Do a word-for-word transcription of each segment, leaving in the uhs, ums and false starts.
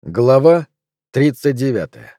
Глава тридцать девятая.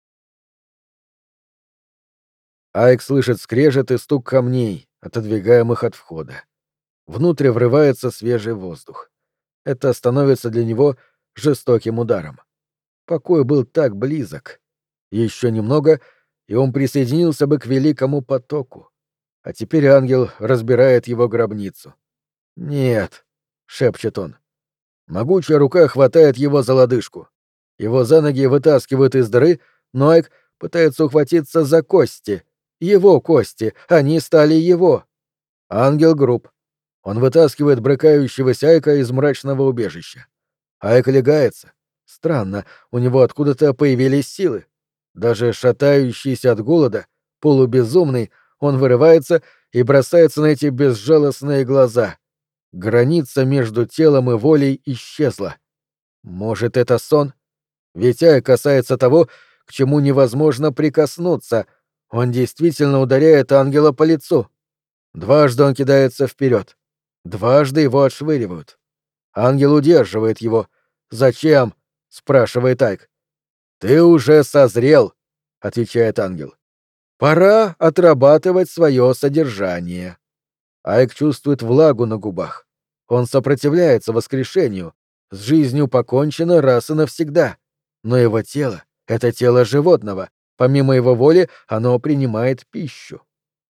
Айк слышит скрежет и стук камней, отодвигаемых от входа. Внутрь врывается свежий воздух. Это становится для него жестоким ударом. Покой был так близок. Еще немного, и он присоединился бы к великому потоку. А теперь ангел разбирает его гробницу. «Нет», — шепчет он. Могучая рука хватает его за лодыжку. Его за ноги вытаскивают из дыры, но Айк пытается ухватиться за кости. Его кости, они стали его. Ангел груб. Он вытаскивает брыкающегося Айка из мрачного убежища. Айк легается. Странно, у него откуда-то появились силы. Даже шатающийся от голода, полубезумный, он вырывается и бросается на эти безжалостные глаза. Граница между телом и волей исчезла. Может, это сон? Ведь Ай касается того, к чему невозможно прикоснуться. Он действительно ударяет ангела по лицу. Дважды он кидается вперед. Дважды его отшвыривают. Ангел удерживает его. «Зачем?» — спрашивает Айк. «Ты уже созрел», — отвечает ангел. «Пора отрабатывать свое содержание». Айк чувствует влагу на губах. Он сопротивляется воскрешению. С жизнью покончено раз и навсегда. Но его тело — это тело животного. Помимо его воли оно принимает пищу.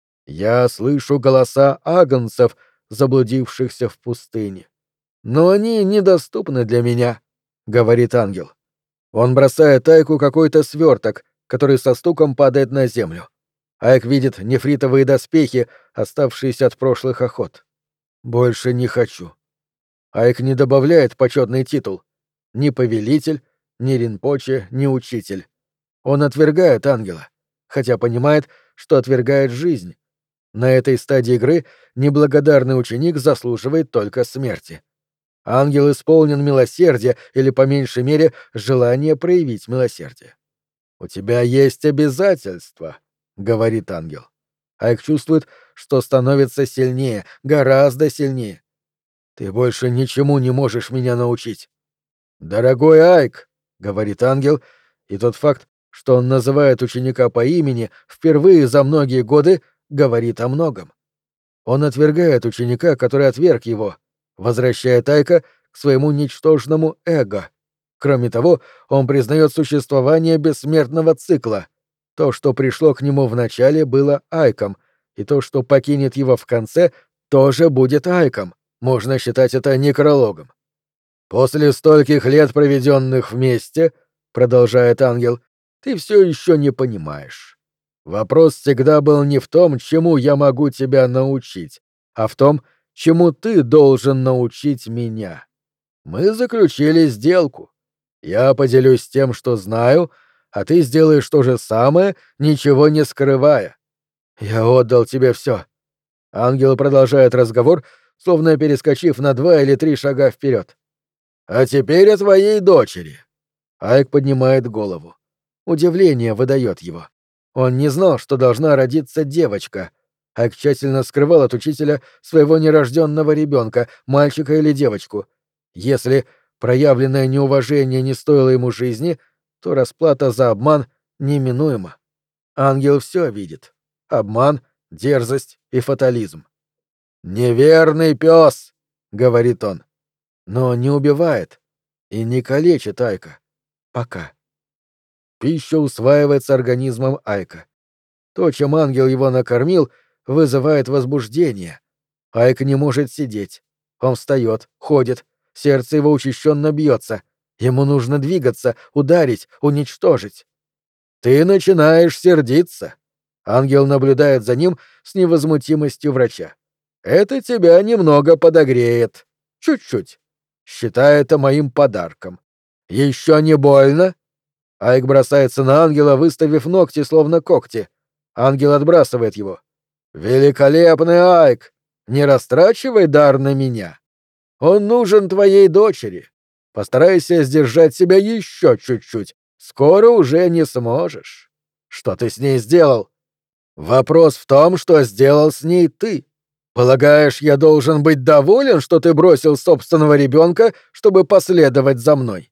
Я слышу голоса агнцев, заблудившихся в пустыне. Но они недоступны для меня, — говорит ангел. Он бросает Айку какой-то сверток, который со стуком падает на землю. Айк видит нефритовые доспехи, оставшиеся от прошлых охот. Больше не хочу. Айк не добавляет почетный титул. Ни повелитель, ни ринпоче, ни учитель. Он отвергает ангела, хотя понимает, что отвергает жизнь. На этой стадии игры неблагодарный ученик заслуживает только смерти. Ангел исполнен милосердия или, по меньшей мере, желания проявить милосердие. «У тебя есть обязательства», — говорит ангел. Айк чувствует, что становится сильнее, гораздо сильнее. «Ты больше ничему не можешь меня научить». «Дорогой Айк», — говорит ангел, и тот факт, что он называет ученика по имени, впервые за многие годы говорит о многом. Он отвергает ученика, который отверг его, возвращает Айка к своему ничтожному эго. Кроме того, он признает существование бессмертного цикла. То, что пришло к нему в начале, было Айком, и то, что покинет его в конце, тоже будет Айком. Можно считать это некрологом. «После стольких лет, проведенных вместе, — продолжает ангел, — ты все еще не понимаешь. Вопрос всегда был не в том, чему я могу тебя научить, а в том, чему ты должен научить меня. Мы заключили сделку. Я поделюсь тем, что знаю, а ты сделаешь то же самое, ничего не скрывая. Я отдал тебе все». Ангел продолжает разговор, словно перескочив на два или три шага вперед. «А теперь о твоей дочери». Айк поднимает голову. Удивление выдает его. Он не знал, что должна родиться девочка. Айк тщательно скрывал от учителя своего нерожденного ребенка, мальчика или девочку. Если проявленное неуважение не стоило ему жизни, то расплата за обман неминуема. Ангел все видит. Обман, дерзость и фатализм. «Неверный пес!» — говорит он. Но не убивает и не калечит Айка. Пока. Пища усваивается организмом Айка. То, чем ангел его накормил, вызывает возбуждение. Айк не может сидеть. Он встает, ходит, сердце его учащенно бьется. Ему нужно двигаться, ударить, уничтожить. «Ты начинаешь сердиться». Ангел наблюдает за ним с невозмутимостью врача. «Это тебя немного подогреет. Чуть-чуть. Считай это моим подарком. Еще не больно?» Айк бросается на ангела, выставив ногти, словно когти. Ангел отбрасывает его. «Великолепный Айк! Не растрачивай дар на меня. Он нужен твоей дочери. Постарайся сдержать себя еще чуть-чуть. Скоро уже не сможешь. Что ты с ней сделал? Вопрос в том, что сделал с ней ты. Полагаешь, я должен быть доволен, что ты бросил собственного ребенка, чтобы последовать за мной?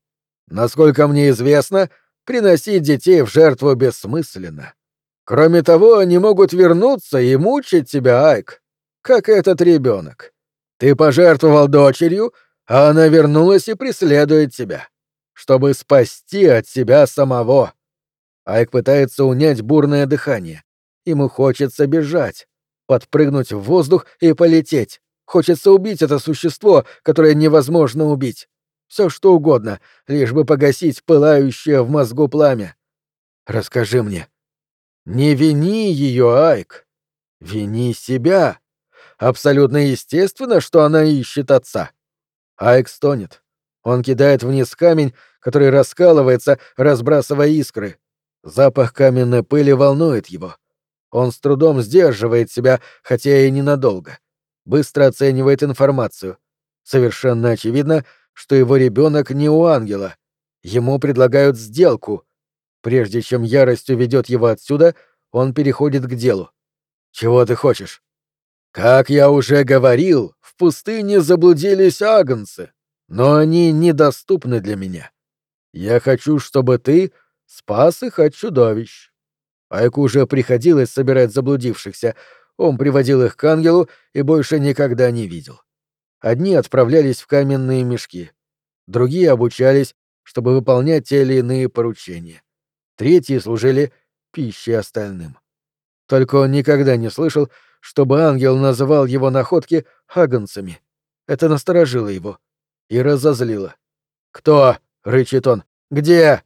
Насколько мне известно, приносить детей в жертву бессмысленно. Кроме того, они могут вернуться и мучить тебя, Айк, как этот ребенок. Ты пожертвовал дочерью, а она вернулась и преследует тебя, чтобы спасти от себя самого. Айк пытается унять бурное дыхание. Ему хочется бежать, подпрыгнуть в воздух и полететь. Хочется убить это существо, которое невозможно убить. Все что угодно, лишь бы погасить пылающее в мозгу пламя. Расскажи мне. Не вини ее, Айк. Вини себя. Абсолютно естественно, что она ищет отца. Айк стонет. Он кидает вниз камень, который раскалывается, разбрасывая искры. Запах каменной пыли волнует его. Он с трудом сдерживает себя, хотя и ненадолго. Быстро оценивает информацию. Совершенно очевидно, что его ребенок не у ангела. Ему предлагают сделку. Прежде чем ярость уведет его отсюда, он переходит к делу. «Чего ты хочешь?» «Как я уже говорил, в пустыне заблудились агнцы, но они недоступны для меня. Я хочу, чтобы ты спас их от чудовищ». Айку уже приходилось собирать заблудившихся, он приводил их к ангелу и больше никогда не видел. Одни отправлялись в каменные мешки, другие обучались, чтобы выполнять те или иные поручения. Третьи служили пищей остальным. Только он никогда не слышал, чтобы ангел называл его находки агнцами. Это насторожило его и разозлило. «Кто?» — рычит он. «Где?»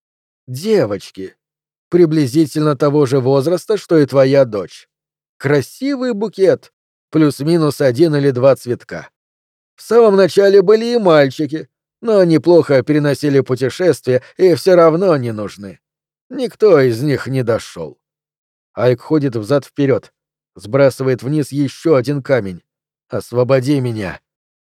«Девочки. Приблизительно того же возраста, что и твоя дочь. Красивый букет, плюс-минус один или два цветка. В самом начале были и мальчики, но они плохо переносили путешествия и все равно не нужны. Никто из них не дошел». Айк ходит взад-вперед, сбрасывает вниз еще один камень. «Освободи меня!»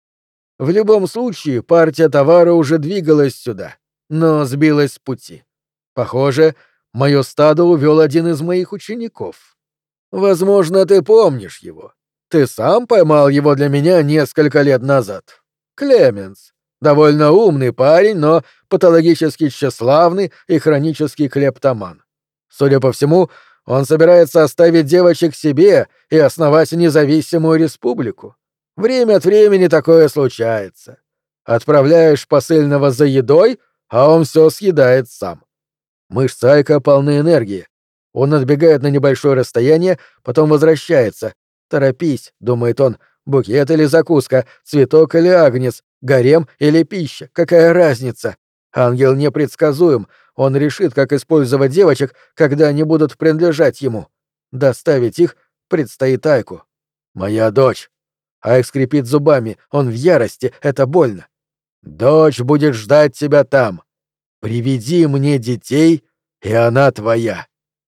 В любом случае, партия товара уже двигалась сюда, но сбилась с пути. Похоже, мое стадо увел один из моих учеников. Возможно, ты помнишь его. Ты сам поймал его для меня несколько лет назад. Клеменс. Довольно умный парень, но патологически тщеславный и хронический клептоман. Судя по всему, он собирается оставить девочек себе и основать независимую республику. Время от времени такое случается. Отправляешь посыльного за едой, а он все съедает сам. Мышцы Айка полны энергии. Он отбегает на небольшое расстояние, потом возвращается. «Торопись», — думает он, — «букет или закуска, цветок или агнец, гарем или пища, какая разница?» Ангел непредсказуем, он решит, как использовать девочек, когда они будут принадлежать ему. Доставить их предстоит Айку. «Моя дочь». Айк скрипит зубами, он в ярости, это больно. «Дочь будет ждать тебя там. Приведи мне детей, и она твоя».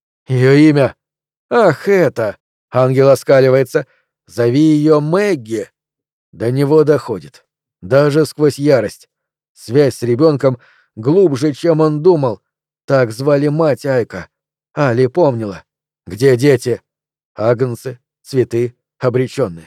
Ее имя? Ах, это! Ангел оскаливается. Зови ее Мэгги. До него доходит. Даже сквозь ярость. Связь с ребенком глубже, чем он думал. Так звали мать Айка. Али помнила. Где дети? Агнцы, цветы, обреченные.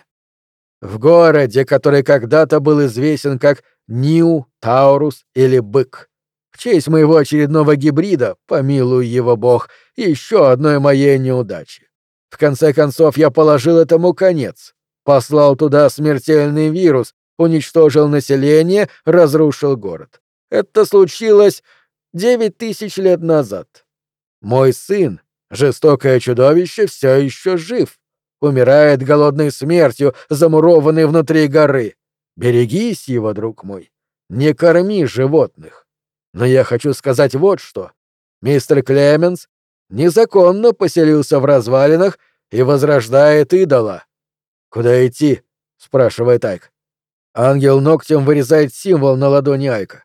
В городе, который когда-то был известен как Нью, Таурус или Бык. В честь моего очередного гибрида, помилуй его бог, еще одной моей неудачи. В конце концов, я положил этому конец. Послал туда смертельный вирус, уничтожил население, разрушил город. Это случилось девять тысяч лет назад. Мой сын, жестокое чудовище, все еще жив. Умирает голодной смертью, замурованный внутри горы. Берегись его, друг мой. Не корми животных. Но я хочу сказать вот что. Мистер Клеменс незаконно поселился в развалинах и возрождает идола. «Куда идти?» — спрашивает Айк. Ангел ногтем вырезает символ на ладони Айка.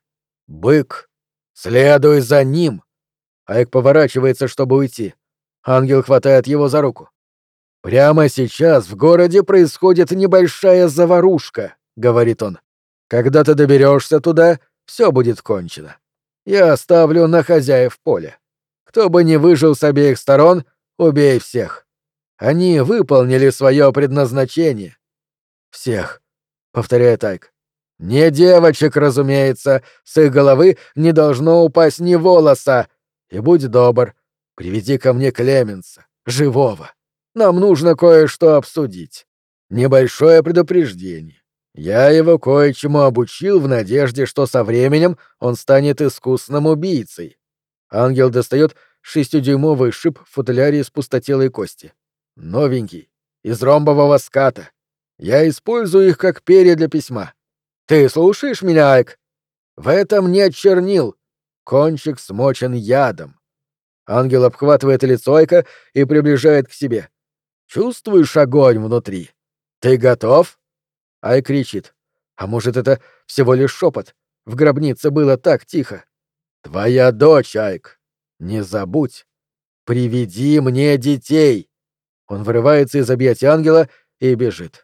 «Бык. Следуй за ним!» Айк поворачивается, чтобы уйти. Ангел хватает его за руку. «Прямо сейчас в городе происходит небольшая заварушка», — говорит он. «Когда ты доберешься туда, все будет кончено. Я оставлю на хозяев поля. Кто бы ни выжил с обеих сторон, убей всех. Они выполнили свое предназначение». «Всех», — повторяет Айк. Не девочек, разумеется, с их головы не должно упасть ни волоса. И будь добр, приведи ко мне Клеменса, живого. Нам нужно кое-что обсудить. Небольшое предупреждение. Я его кое-чему обучил в надежде, что со временем он станет искусным убийцей. Ангел достает шестидюймовый шип в футляре из пустотелой кости. Новенький, из ромбового ската. Я использую их как перья для письма. Ты слушаешь меня, Айк? В этом нет чернил. Кончик смочен ядом. Ангел обхватывает лицо Айка и приближает к себе. Чувствуешь огонь внутри? Ты готов? Айк кричит. А может, это всего лишь шепот? В гробнице было так тихо. Твоя дочь, Айк. Не забудь. Приведи мне детей. Он вырывается из объятий ангела и бежит.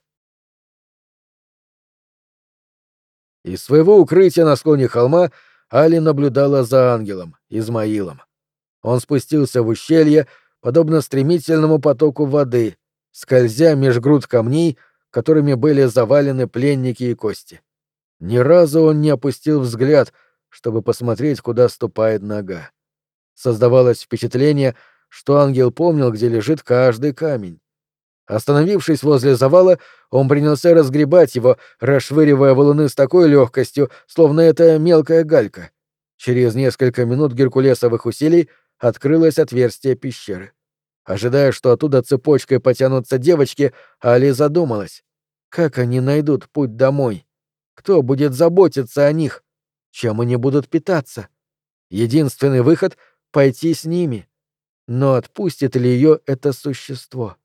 Из своего укрытия на склоне холма Али наблюдала за ангелом, Измаилом. Он спустился в ущелье, подобно стремительному потоку воды, скользя меж груд камней, которыми были завалены пленники и кости. Ни разу он не опустил взгляд, чтобы посмотреть, куда ступает нога. Создавалось впечатление, что ангел помнил, где лежит каждый камень. Остановившись возле завала, он принялся разгребать его, расшвыривая валуны с такой легкостью, словно это мелкая галька. Через несколько минут геркулесовых усилий открылось отверстие пещеры. Ожидая, что оттуда цепочкой потянутся девочки, Али задумалась. Как они найдут путь домой? Кто будет заботиться о них? Чем они будут питаться? Единственный выход — пойти с ними. Но отпустит ли ее это существо?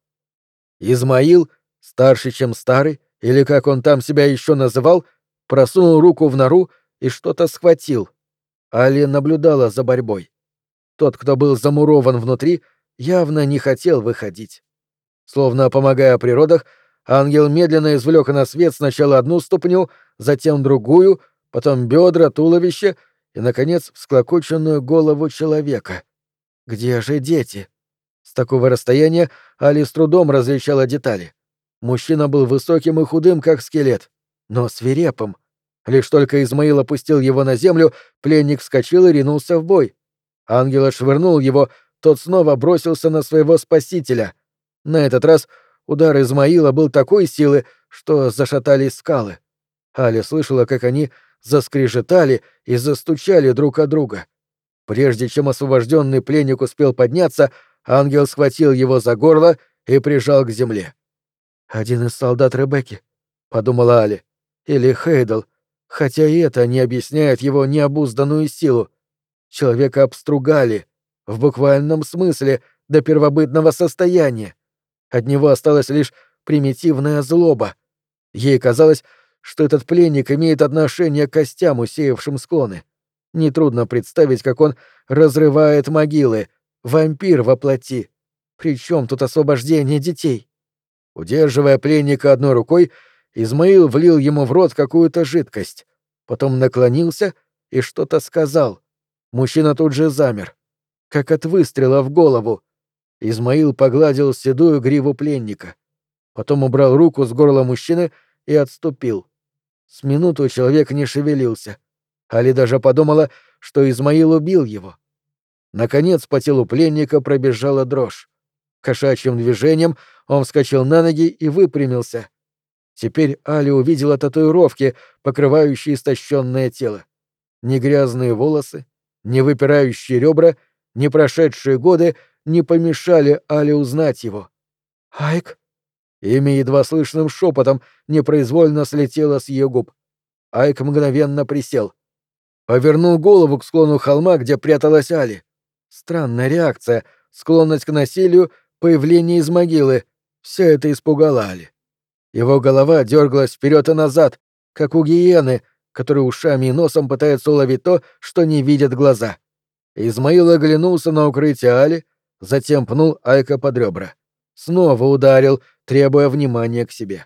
Измаил, старше, чем старый, или как он там себя еще называл, просунул руку в нору и что-то схватил. Али наблюдала за борьбой. Тот, кто был замурован внутри, явно не хотел выходить. Словно помогая при родах, ангел медленно извлек на свет сначала одну ступню, затем другую, потом бедра, туловище и, наконец, всклокоченную голову человека. Где же дети? С такого расстояния Али с трудом различала детали. Мужчина был высоким и худым, как скелет, но свирепым. Лишь только Измаил опустил его на землю, пленник вскочил и ринулся в бой. Ангел отшвырнул его, тот снова бросился на своего спасителя. На этот раз удар Измаила был такой силы, что зашатались скалы. Али слышала, как они заскрежетали и застучали друг от друга. Прежде чем освобожденный пленник успел подняться, ангел схватил его за горло и прижал к земле. «Один из солдат Ребекки», — подумала Али, — «или Хейдл, хотя и это не объясняет его необузданную силу. Человека обстругали, в буквальном смысле, до первобытного состояния. От него осталась лишь примитивная злоба. Ей казалось, что этот пленник имеет отношение к костям, усеявшим склоны. Нетрудно представить, как он разрывает могилы, вампир во плоти. Причем тут освобождение детей?» Удерживая пленника одной рукой, Измаил влил ему в рот какую-то жидкость, потом наклонился и что-то сказал. Мужчина тут же замер, как от выстрела в голову. Измаил погладил седую гриву пленника, потом убрал руку с горла мужчины и отступил. С минуту человек не шевелился. Али даже подумала, что Измаил убил его. Наконец по телу пленника пробежала дрожь. Кошачьим движением он вскочил на ноги и выпрямился. Теперь Али увидела татуировки, покрывающие истощенное тело. Ни грязные волосы, ни выпирающие ребра, ни прошедшие годы не помешали Али узнать его. «Айк?» Имя едва слышным шепотом непроизвольно слетело с ее губ. Айк мгновенно присел. Повернул голову к склону холма, где пряталась Али. Странная реакция, склонность к насилию, появление из могилы — все это испугало Али. Его голова дергалась вперед и назад, как у гиены, которая ушами и носом пытается уловить то, что не видят глаза. Измаил оглянулся на укрытие Али, затем пнул Айка под ребра. Снова ударил, требуя внимания к себе.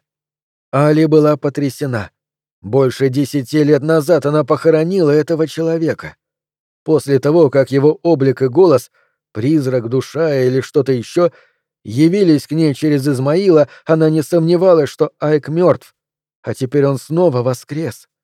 Али была потрясена. Больше десяти лет назад она похоронила этого человека. После того, как его облик и голос, призрак, душа или что-то еще, явились к ней через Измаила, она не сомневалась, что Айк мертв, а теперь он снова воскрес.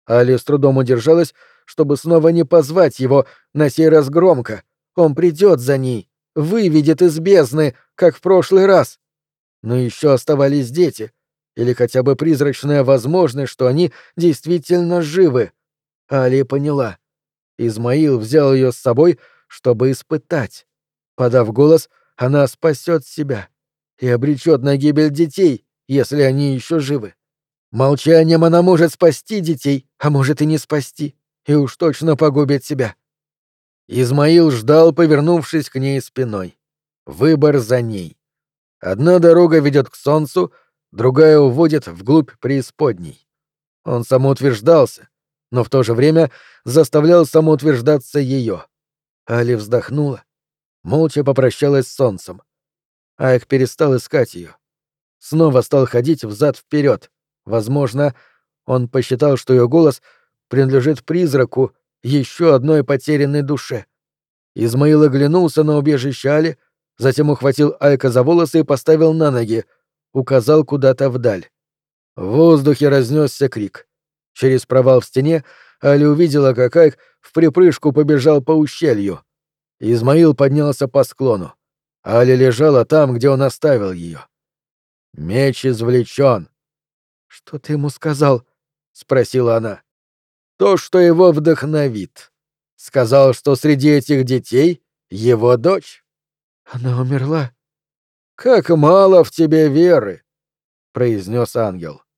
Али с трудом удержалась, чтобы снова не позвать его, на сей раз громко. Он придет за ней, выведет из бездны, как в прошлый раз. Но еще оставались дети, или хотя бы призрачная возможность, что они действительно живы. Али поняла. Измаил взял ее с собой, чтобы испытать. Подав голос, она спасет себя и обречет на гибель детей, если они еще живы. Молчанием она может спасти детей, а может и не спасти, и уж точно погубит себя. Измаил ждал, повернувшись к ней спиной. Выбор за ней. Одна дорога ведет к солнцу, другая уводит вглубь преисподней. Он самоутверждался, но в то же время заставлял самоутверждаться ее. Али вздохнула, молча попрощалась с солнцем. Айк перестал искать ее. Снова стал ходить взад-вперед. Возможно, он посчитал, что ее голос принадлежит призраку, еще одной потерянной душе. Измаил оглянулся на убежище Али, затем ухватил Айка за волосы и поставил на ноги, указал куда-то вдаль. В воздухе разнесся крик. Через провал в стене Али увидела, как Айк вприпрыжку побежал по ущелью. Измаил поднялся по склону. Али лежала там, где он оставил ее. Меч извлечен. «Что ты ему сказал?» — спросила она. «То, что его вдохновит. Сказал, что среди этих детей его дочь». «Она умерла?» «Как мало в тебе веры», — произнес ангел.